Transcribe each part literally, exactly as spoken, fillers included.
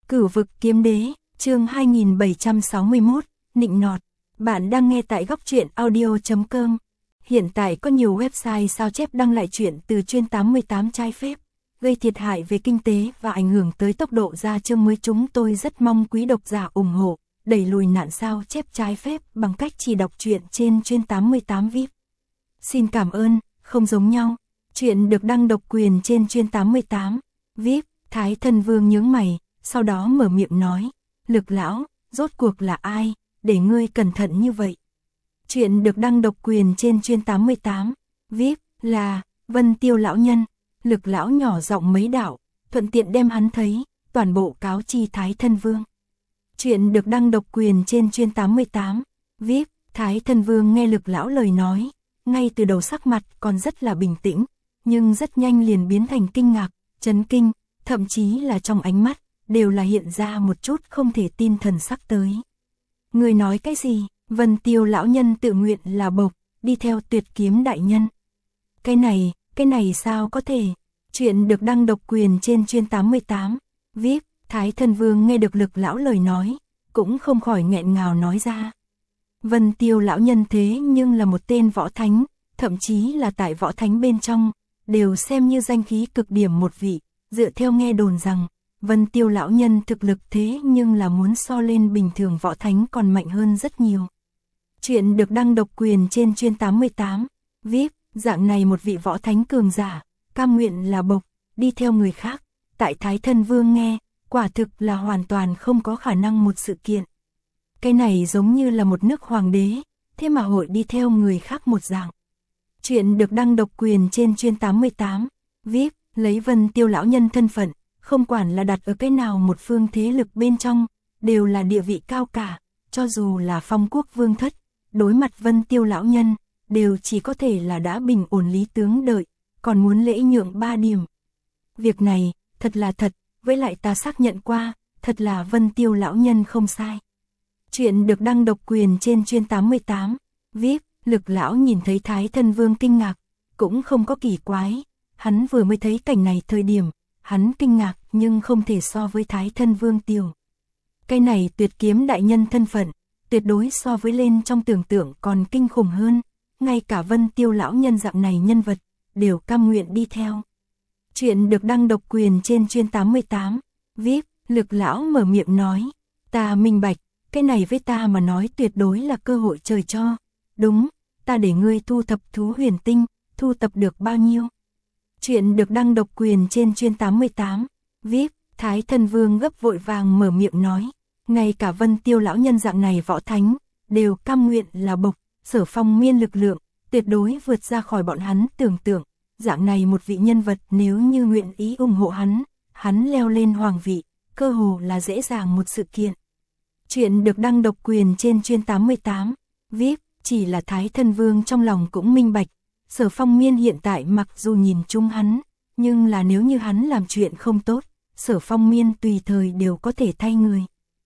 Cửu vực kiếm đế, chương hai nghìn bảy trăm sáu mươi mốt, nịnh nọt. Bạn đang nghe tại góc truyện audio chấm com. Hiện tại có nhiều website sao chép đăng lại chuyện từ chuyên tám mươi tám trái phép, gây thiệt hại về kinh tế và ảnh hưởng tới tốc độ ra chương mới. Chúng tôi rất mong quý độc giả ủng hộ, đẩy lùi nạn sao chép trái phép bằng cách chỉ đọc truyện trên chuyên tám mươi tám vi ai pi. Xin cảm ơn, không giống nhau. Chuyện được đăng độc quyền trên chuyên tám mươi tám vi ai pi. Thái Thân Vương nhướng mày, sau đó mở miệng nói, Lực lão, rốt cuộc là ai, để ngươi cẩn thận như vậy. Chuyện được đăng độc quyền trên chuyên tám mươi tám vi ai pi là Vân Tiêu lão nhân. Lực lão nhỏ giọng mấy đạo, thuận tiện đem hắn thấy, toàn bộ cáo chi Thái Thân Vương. Chuyện được đăng độc quyền trên chuyên tám mươi tám vi ai pi. Thái Thân Vương nghe Lực lão lời nói, ngay từ đầu sắc mặt còn rất là bình tĩnh, nhưng rất nhanh liền biến thành kinh ngạc, chấn kinh, thậm chí là trong ánh mắt đều là hiện ra một chút không thể tin thần sắc tới. Người nói cái gì? Vân Tiêu lão nhân tự nguyện là bộc, đi theo Tuyệt Kiếm đại nhân. Cái này, cái này sao có thể? Chuyện được đăng độc quyền trên chuyên tám mươi tám vi ai pi. Thái Thân Vương nghe được Lực lão lời nói, cũng không khỏi nghẹn ngào nói ra. Vân Tiêu lão nhân thế nhưng là một tên võ thánh, thậm chí là tại võ thánh bên trong, đều xem như danh khí cực điểm một vị. Dựa theo nghe đồn rằng, Vân Tiêu lão nhân thực lực thế nhưng là muốn so lên bình thường võ thánh còn mạnh hơn rất nhiều. Chuyện được đăng độc quyền trên chuyên tám mươi tám vi ai pi. Dạng này một vị võ thánh cường giả, cam nguyện là bộc, đi theo người khác, tại Thái Thân Vương nghe, quả thực là hoàn toàn không có khả năng một sự kiện. Cái này giống như là một nước hoàng đế, thế mà hội đi theo người khác một dạng. Chuyện được đăng độc quyền trên chuyên tám mươi tám vi ai pi. Lấy Vân Tiêu lão nhân thân phận, không quản là đặt ở cái nào một phương thế lực bên trong, đều là địa vị cao cả, cho dù là Phong Quốc vương thất, đối mặt Vân Tiêu lão nhân, đều chỉ có thể là đã bình ổn lý tướng đợi, còn muốn lễ nhượng ba điểm. Việc này, thật là thật, với lại ta xác nhận qua, thật là Vân Tiêu lão nhân không sai. Chuyện được đăng độc quyền trên chuyên tám mươi tám vi ai pi. Lực lão nhìn thấy Thái Thân Vương kinh ngạc, cũng không có kỳ quái. Hắn vừa mới thấy cảnh này thời điểm, hắn kinh ngạc nhưng không thể so với Thái Thân Vương tiểu. Cái này Tuyệt Kiếm đại nhân thân phận, tuyệt đối so với lên trong tưởng tượng còn kinh khủng hơn, ngay cả Vân Tiêu lão nhân dạng này nhân vật, đều cam nguyện đi theo. Chuyện được đăng độc quyền trên chuyên tám mươi tám vi ai pi. Lực lão mở miệng nói, ta minh bạch, cái này với ta mà nói tuyệt đối là cơ hội trời cho. Đúng, ta để ngươi thu thập thú huyền tinh, thu tập được bao nhiêu? Chuyện được đăng độc quyền trên chuyên tám mươi tám vi ai pi. Thái Thân Vương gấp vội vàng mở miệng nói, ngay cả Vân Tiêu lão nhân dạng này võ thánh, đều cam nguyện là bộc, Sở Phong Miên lực lượng, tuyệt đối vượt ra khỏi bọn hắn tưởng tượng. Dạng này một vị nhân vật nếu như nguyện ý ủng hộ hắn, hắn leo lên hoàng vị, cơ hồ là dễ dàng một sự kiện. Chuyện được đăng độc quyền trên chuyên tám mươi tám vi ai pi. Chỉ là Thái Thân Vương trong lòng cũng minh bạch, Sở Phong Miên hiện tại mặc dù nhìn chung hắn, nhưng là nếu như hắn làm chuyện không tốt, Sở Phong Miên tùy thời đều có thể thay người.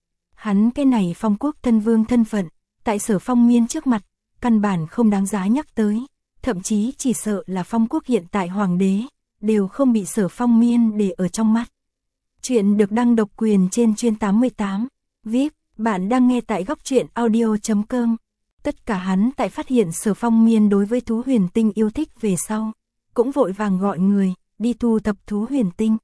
Hắn cái này Phong Quốc thân vương thân phận, tại Sở Phong Miên trước mặt, căn bản không đáng giá nhắc tới, thậm chí chỉ sợ là Phong Quốc hiện tại hoàng đế, đều không bị Sở Phong Miên để ở trong mắt. Chuyện được đăng độc quyền trên chuyên tám mươi tám vi ai pi. Bạn đang nghe tại góc truyện audio chấm com. Tất cả hắn tại phát hiện Sở Phong Miên đối với thú huyền tinh yêu thích về sau, cũng vội vàng gọi người, đi thu thập thú huyền tinh.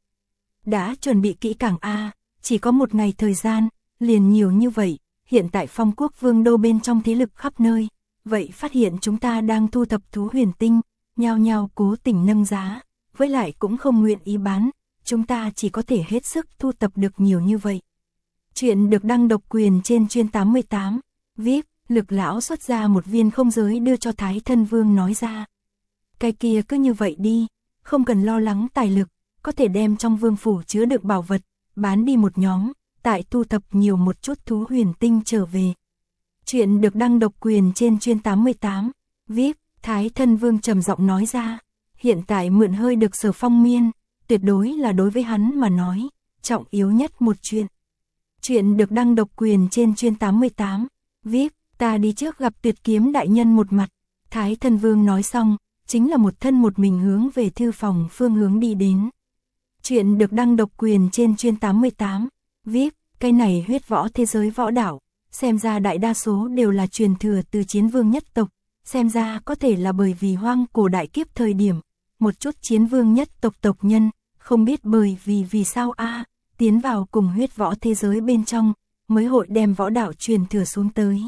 Đã chuẩn bị kỹ càng a, chỉ có một ngày thời gian, liền nhiều như vậy, hiện tại Phong Quốc vương đô bên trong thế lực khắp nơi, vậy phát hiện chúng ta đang thu thập thú huyền tinh, nhao nhao cố tình nâng giá, với lại cũng không nguyện ý bán, chúng ta chỉ có thể hết sức thu tập được nhiều như vậy. Chuyện được đăng độc quyền trên chuyên tám mươi tám vi ai pi. Lực lão xuất ra một viên không giới đưa cho Thái Thân Vương nói ra. Cái kia cứ như vậy đi, không cần lo lắng tài lực, có thể đem trong vương phủ chứa đựng bảo vật, bán đi một nhóm, tại thu thập nhiều một chút thú huyền tinh trở về. Chuyện được đăng độc quyền trên chuyên tám mươi tám vi ai pi. Thái Thân Vương trầm giọng nói ra, hiện tại mượn hơi được Sở Phong Miên, tuyệt đối là đối với hắn mà nói, trọng yếu nhất một chuyện. Chuyện được đăng độc quyền trên chuyên tám mươi tám vi ai pi. Ta đi trước gặp Tuyệt Kiếm đại nhân một mặt. Thái Thân Vương nói xong, chính là một thân một mình hướng về thư phòng phương hướng đi đến. Chuyện được đăng độc quyền trên chuyên tám mươi tám vê i pê, cái này huyết võ thế giới võ đảo, xem ra đại đa số đều là truyền thừa từ chiến vương nhất tộc, xem ra có thể là bởi vì hoang cổ đại kiếp thời điểm, một chút chiến vương nhất tộc tộc nhân, không biết bởi vì vì sao a tiến vào cùng huyết võ thế giới bên trong, mới hội đem võ đảo truyền thừa xuống tới.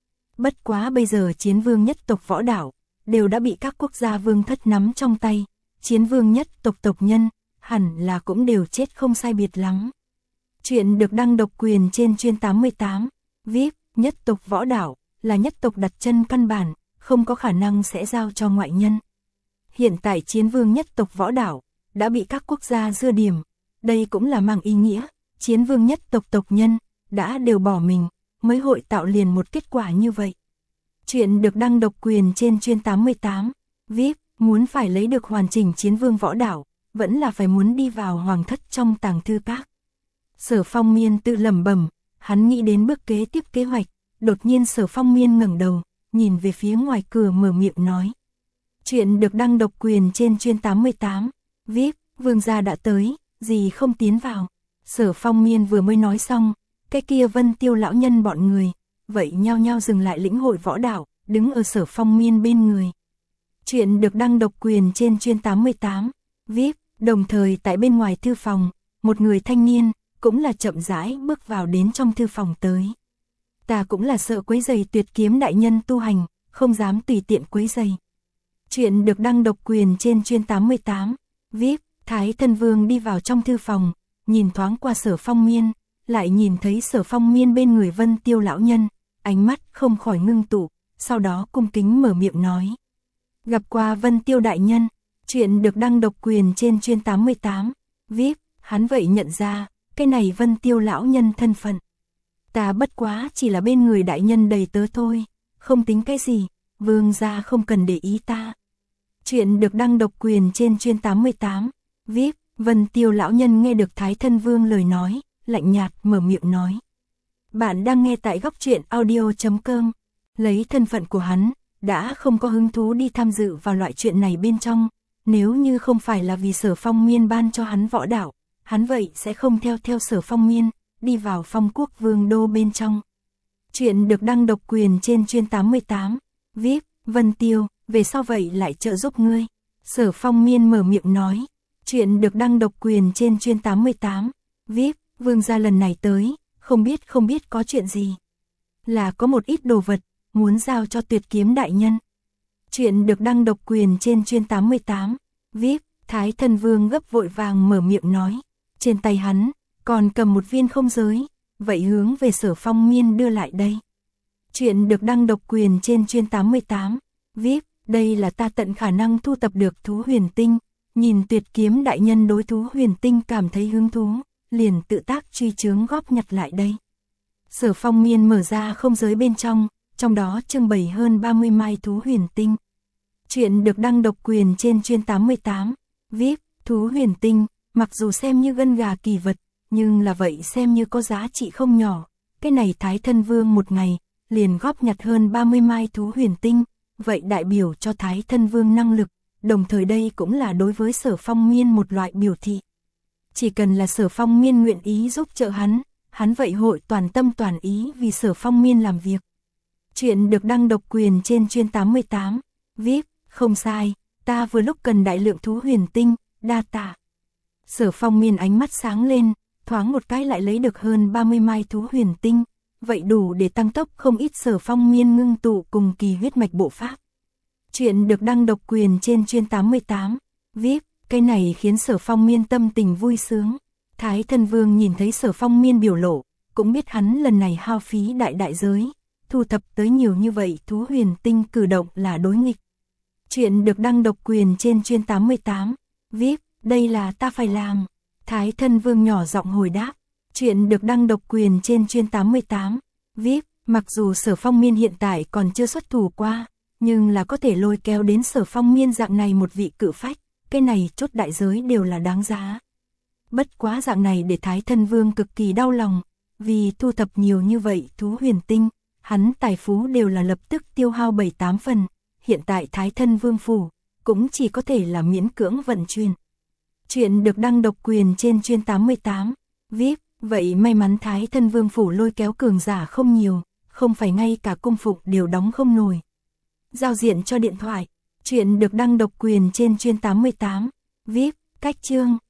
Bất quá bây giờ chiến vương nhất tộc võ đảo, đều đã bị các quốc gia vương thất nắm trong tay, chiến vương nhất tộc tộc nhân, hẳn là cũng đều chết không sai biệt lắm. Chuyện được đăng độc quyền trên chuyên tám mươi tám, vê i pê, nhất tộc võ đảo, là nhất tộc đặt chân căn bản, không có khả năng sẽ giao cho ngoại nhân. Hiện tại chiến vương nhất tộc võ đảo, đã bị các quốc gia dưa điểm, đây cũng là mang ý nghĩa, chiến vương nhất tộc tộc nhân, đã đều bỏ mình, mới hội tạo liền một kết quả như vậy. Chuyện được đăng độc quyền trên chuyên tám mươi tám, vê i pê, muốn phải lấy được hoàn chỉnh chiến vương võ đảo, vẫn là phải muốn đi vào hoàng thất trong tàng thư các. Sở Phong Miên tự lẩm bẩm, hắn nghĩ đến bước kế tiếp kế hoạch, đột nhiên Sở Phong Miên ngẩng đầu, nhìn về phía ngoài cửa mở miệng nói. Chuyện được đăng độc quyền trên chuyên tám mươi tám, vê i pê, vương gia đã tới, gì không tiến vào. Sở Phong Miên vừa mới nói xong, cái kia Vân Tiêu lão nhân bọn người, vậy nhao nhao dừng lại lĩnh hội võ đạo, đứng ở Sở Phong Miên bên người. Chuyện được đăng độc quyền trên chuyên tám mươi tám, vê i pê, đồng thời tại bên ngoài thư phòng, một người thanh niên, cũng là chậm rãi bước vào đến trong thư phòng tới. Ta cũng là sợ quấy rầy Tuyệt Kiếm đại nhân tu hành, không dám tùy tiện quấy rầy. Chuyện được đăng độc quyền trên chuyên tám mươi tám, vê i pê, Thái Thân Vương đi vào trong thư phòng, nhìn thoáng qua Sở Phong Miên, lại nhìn thấy Sở Phong Miên bên người Vân Tiêu lão nhân, ánh mắt không khỏi ngưng tụ, sau đó cung kính mở miệng nói. Gặp qua Vân Tiêu đại nhân, chuyện được đăng độc quyền trên chuyên tám mươi tám, vê i pê, hắn vậy nhận ra, cái này Vân Tiêu lão nhân thân phận. Ta bất quá chỉ là bên người đại nhân đầy tớ thôi, không tính cái gì, vương gia không cần để ý ta. Chuyện được đăng độc quyền trên chuyên tám mươi tám, vê i pê, Vân Tiêu lão nhân nghe được Thái Thân Vương lời nói, lạnh nhạt mở miệng nói. Bạn đang nghe tại góc truyện audio chấm com, lấy thân phận của hắn, đã không có hứng thú đi tham dự vào loại chuyện này bên trong, nếu như không phải là vì Sở Phong Miên ban cho hắn võ đạo, hắn vậy sẽ không theo theo Sở Phong Miên, đi vào Phong Quốc Vương đô bên trong. Chuyện được đăng độc quyền trên chuyên tám mươi tám, vê i pê, Vân Tiêu, về sau vậy lại trợ giúp ngươi. Sở Phong Miên mở miệng nói. Chuyện được đăng độc quyền trên chuyên tám mươi tám, vê i pê, vương gia lần này tới, không biết không biết có chuyện gì. Là có một ít đồ vật, muốn giao cho Tuyệt Kiếm đại nhân. Chuyện được đăng độc quyền trên chuyên tám mươi tám, vê i pê, Thái Thân Vương gấp vội vàng mở miệng nói. Trên tay hắn, còn cầm một viên không giới, vậy hướng về Sở Phong Miên đưa lại đây. Chuyện được đăng độc quyền trên chuyên tám mươi tám, vê i pê, đây là ta tận khả năng thu tập được thú huyền tinh, nhìn Tuyệt Kiếm đại nhân đối thú huyền tinh cảm thấy hứng thú, liền tự tác truy chướng góp nhặt lại đây. Sở Phong Miên mở ra không giới bên trong, trong đó trưng bày hơn ba mươi mai thú huyền tinh. Chuyện được đăng độc quyền trên chuyên tám mươi tám, vê i pê, thú huyền tinh, mặc dù xem như gân gà kỳ vật, nhưng là vậy xem như có giá trị không nhỏ. Cái này Thái Thân Vương một ngày, liền góp nhặt hơn ba mươi mai thú huyền tinh, vậy đại biểu cho Thái Thân Vương năng lực, đồng thời đây cũng là đối với Sở Phong Miên một loại biểu thị. Chỉ cần là Sở Phong Miên nguyện ý giúp trợ hắn, hắn vậy hội toàn tâm toàn ý vì Sở Phong Miên làm việc. Chuyện được đăng độc quyền trên chuyên tám mươi tám, vê i pê, không sai, ta vừa lúc cần đại lượng thú huyền tinh, đa tạ. Sở Phong Miên ánh mắt sáng lên, thoáng một cái lại lấy được hơn ba mươi mai thú huyền tinh, vậy đủ để tăng tốc không ít Sở Phong Miên ngưng tụ cùng kỳ huyết mạch bộ pháp. Chuyện được đăng độc quyền trên chuyên tám mươi tám, vê i pê, cái này khiến Sở Phong Miên tâm tình vui sướng. Thái Thân Vương nhìn thấy Sở Phong Miên biểu lộ, cũng biết hắn lần này hao phí đại đại giới, thu thập tới nhiều như vậy thú huyền tinh cử động là đối nghịch. Chuyện được đăng độc quyền trên chuyên tám mươi tám, vê i pê, đây là ta phải làm. Thái Thân Vương nhỏ giọng hồi đáp. Chuyện được đăng độc quyền trên chuyên tám mươi tám, vê i pê, mặc dù Sở Phong Miên hiện tại còn chưa xuất thủ qua, nhưng là có thể lôi kéo đến Sở Phong Miên dạng này một vị cự phách, cái này chốt đại giới đều là đáng giá. Bất quá dạng này để Thái Thân Vương cực kỳ đau lòng, vì thu thập nhiều như vậy thú huyền tinh, hắn tài phú đều là lập tức tiêu hao bảy tám phần, hiện tại Thái Thân Vương phủ, cũng chỉ có thể là miễn cưỡng vận chuyển. Chuyện được đăng độc quyền trên chuyên tám mươi tám, vê i pê, Vậy may mắn Thái Thân Vương phủ lôi kéo cường giả không nhiều, không phải ngay cả cung phục đều đóng không nổi. Giao diện cho điện thoại. Chuyện được đăng độc quyền trên Chuyên tám mươi tám. víp, cách chương.